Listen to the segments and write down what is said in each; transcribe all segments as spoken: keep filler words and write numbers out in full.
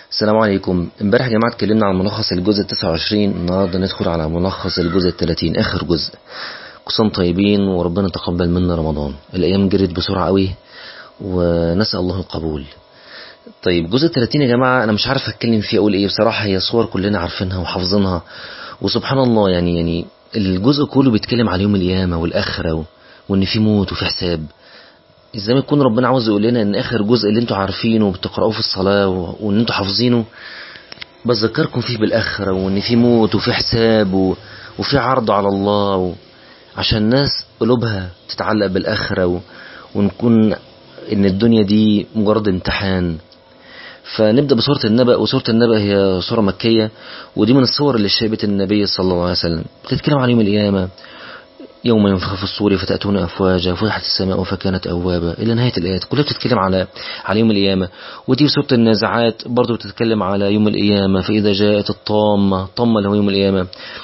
السلام عليكم. امبارح يا جماعة اتكلمنا عن ملخص الجزء التاسع والعشرين. النهاردة ندخل على ملخص الجزء الثلاثين، آخر جزء. كل سنة طيبين وربنا تقبل منا رمضان. الأيام جرت بسرعة قوي ونسأل الله القبول. طيب الجزء الثلاثين يا جماعة أنا مش عارف أتكلم فيه أقول إيه بصراحة. هي صور كلنا عارفينها وحافظينها، وسبحان الله يعني يعني الجزء كله بيتكلم على يوم القيامة والآخرة و... وإن في موت وفي حساب. زي ما يكون ربنا عاوز يقول لنا ان اخر جزء اللي انتوا عارفينه وبتقرأوه في الصلاة و... وان انتوا حافظينه بذكركم فيه بالاخرة، وان في موت وفي حساب و... وفي عرض على الله و... عشان الناس قلوبها تتعلق بالاخرة و... ونكون ان الدنيا دي مجرد امتحان. فنبدأ بسورة النبأ، وسورة النبأ هي سورة مكية، ودي من الصور اللي شابت النبي صلى الله عليه وسلم. بتتكلم عن يوم القيامة، يوم ينفخ في الصور فتأتون أفواجا فتحت السماء فكانت أبوابا إلى نهاية الآيات. كلها بتتكلم على على يوم القيامة. ودي سورة النازعات برضو بتتكلم على يوم القيامة. فإذا جاءت الطامة، طامة اللي هو يوم القيامة،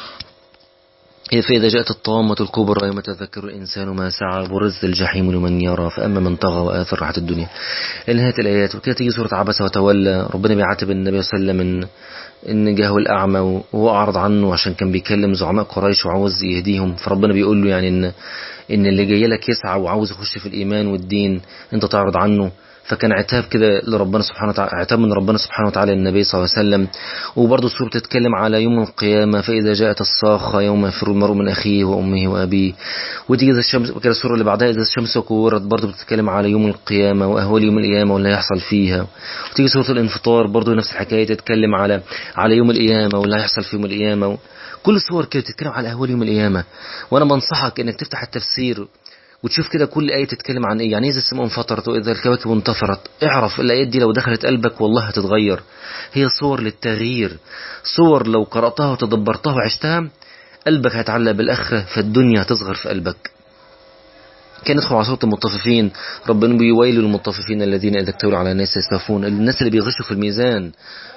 فإذا جاءت الطامة الكبرى يوم تذكر الإنسان ما سعى برز الجحيم لمن يرى فأما من طغى وآثر راحة الدنيا إلى نهاية الآيات. وكده تيجي سورة عبس وتولى، ربنا بيعاتب النبي صلى الله عليه وسلم إن إن جاءه الأعمى وهو أعرض عنه عشان كان بيكلم زعماء قريش وعاوز يهديهم. فربنا بيقول له يعني إن إن اللي جاي لك يسعى وعاوز يخش في الإيمان والدين أنت تعرض عنه. فكان عتاب كده لربنا سبحانه وتعالى، عتاب من ربنا سبحانه وتعالى للنبي صلى الله عليه وسلم. وبرضه السورة بتتكلم على يوم القيامة، فإذا جاءت الصاخة يوم يفر المرء من أخيه وأمه وأبيه. وتيجي إذا الشمس، كده السورة اللي بعدها إذا الشمس كورت برضه بتتكلم على يوم القيامة وأهوال يوم القيامة واللي هيحصل فيها. وتيجي سورة الانفطار برضه نفس الحكاية، تتكلم على على يوم القيامة واللي هيحصل في يوم القيامة. كل الصور كده بتتكلم على أهوال يوم القيامة. وأنا بنصحك إنك تفتح التفسير وتشوف كده كل آية تتكلم عن إيه. يعني إذا السماء انفطرت وإذا الكواكب انتفرت، اعرف الآيات دي لو دخلت قلبك والله هتتغير. هي صور للتغيير، صور لو قرأتها وتدبرتها وعشتها قلبك هيتعلق بالآخرة، فالدنيا هتصغر في قلبك. كان ندخل على سورة المطففين، ربنا بيويل للمطففين الذين إذا اكتالوا على الناس يستوفون، الناس اللي بيغشوا في الميزان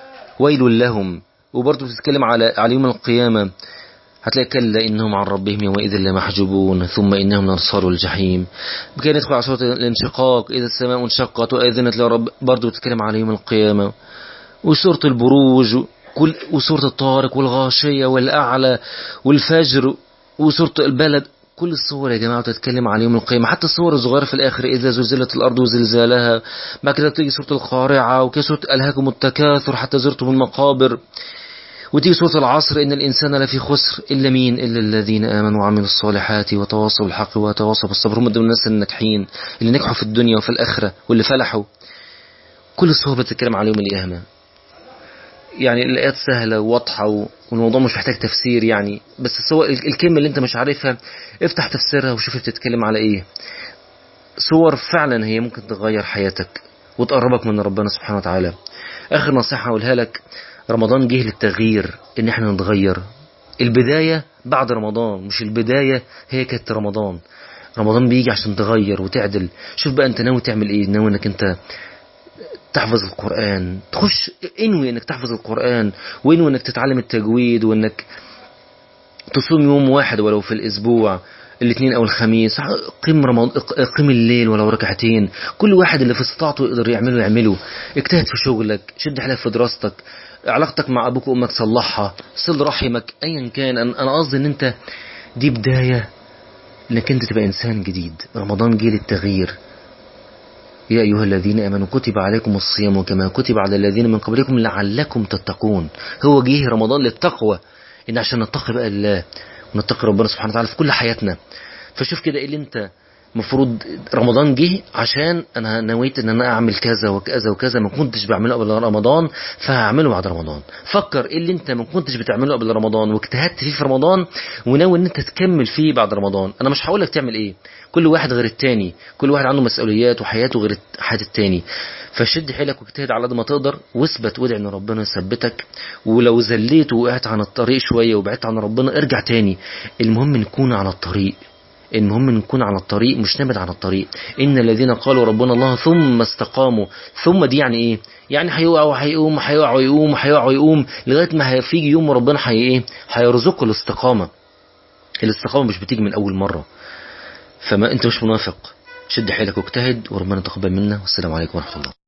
ويل لهم. وبرضه بتتكلم على على يوم القيامة، هتلاقي كلا إنهم عن ربهم يومئذ لمحجوبون ثم إنهم لأصحاب الجحيم. كان ندخل على سورة الانشقاق، إذا السماء انشقت وأذنت لرب، برضو بتتكلم على يوم القيامة. وسورة البروج كل وسورة الطارق والغاشية والأعلى والفجر وسورة البلد. كل الصور يا جماعة تتكلم على يوم القيامة، حتى الصور الصغيرة في الآخر إذا زلزلت الأرض وزلزالها. بعد كده بتيجي سورة القارعة، وكده سورة ألهاكم التكاثر حتى زرتم المقابر. وتيجي سورة العصر إن الإنسان لفي خسر إلا مين؟ إلا الذين آمنوا وعملوا الصالحات وتواصوا بالحق وتواصوا بالصبر. هم دول الناس الناجحين اللي نجحوا في الدنيا وفي الآخرة واللي فلحوا. كل الصور بتتكلم على يوم القيامة. يعني الآيات سهلة وواضحة والموضوع مش محتاج تفسير يعني، بس الصور الكلمة اللي أنت مش عارفها افتح تفسيرها وشوف بتتكلم على إيه. صور فعلا هي ممكن تغير حياتك وتقربك من ربنا سبحانه وتعالى. آخر نصيحة أقولها لك، رمضان جه للتغيير، ان احنا نتغير. البداية بعد رمضان، مش البداية هي كانت رمضان. رمضان بيجي عشان تغير وتعدل. شوف بقى انت ناوي تعمل ايه. ناوي انك انت تحفظ القرآن، تخش انوي انك تحفظ القرآن، وانوي انك تتعلم التجويد، وانك تصوم يوم واحد ولو في الاسبوع، الاثنين او الخميس. قيم رمضان، قيم الليل ولو ركعتين. كل واحد اللي في استطاعته يقدر يعمله يعمله. اجتهد في شغلك، شد حيلك في دراستك، علاقتك مع ابوك وامك صلحها، صل رحمك، ايا كان. انا قصدي ان انت دي بداية انك انت تبقى انسان جديد. رمضان جه للتغيير. يا ايها الذين امنوا كتب عليكم الصيام كما كتب على الذين من قبلكم لعلكم تتقون. هو جه رمضان للتقوى، ان عشان نتقي بقى الله ونتقي ربنا سبحانه وتعالى في كل حياتنا. فشوف كده ايه اللي انت مفروض. رمضان جه عشان انا نويت ان انا اعمل كذا وكذا وكذا ما كنتش بعمله قبل رمضان، فهعمله بعد رمضان. فكر ايه اللي انت ما كنتش بتعمله قبل رمضان واجتهدت فيه في رمضان وناوي ان انت تكمل فيه بعد رمضان. انا مش هقولك تعمل ايه، كل واحد غير التاني، كل واحد عنده مسؤوليات وحياته غير حياة التاني. فشد حيلك واجتهد على قد ما تقدر واثبت وادعي ان ربنا يثبتك. ولو زليت وقعت عن الطريق شوية وبعدت عن ربنا ارجع تاني. المهم نكون على الطريق، المهم نكون على الطريق مش نبعد عن الطريق. إن الذين قالوا ربنا الله ثم استقاموا. ثم دي يعني إيه؟ يعني هيقع وهيقوم هيقع ويقوم هيقع ويقوم لغاية ما هيفيجي يوم ربنا هي إيه؟ هيرزقه الاستقامة. الاستقامة مش بتيجي من أول مرة. فما أنت مش منافق، شد حيلك واجتهد وربنا تقبل منا. والسلام عليكم ورحمة الله.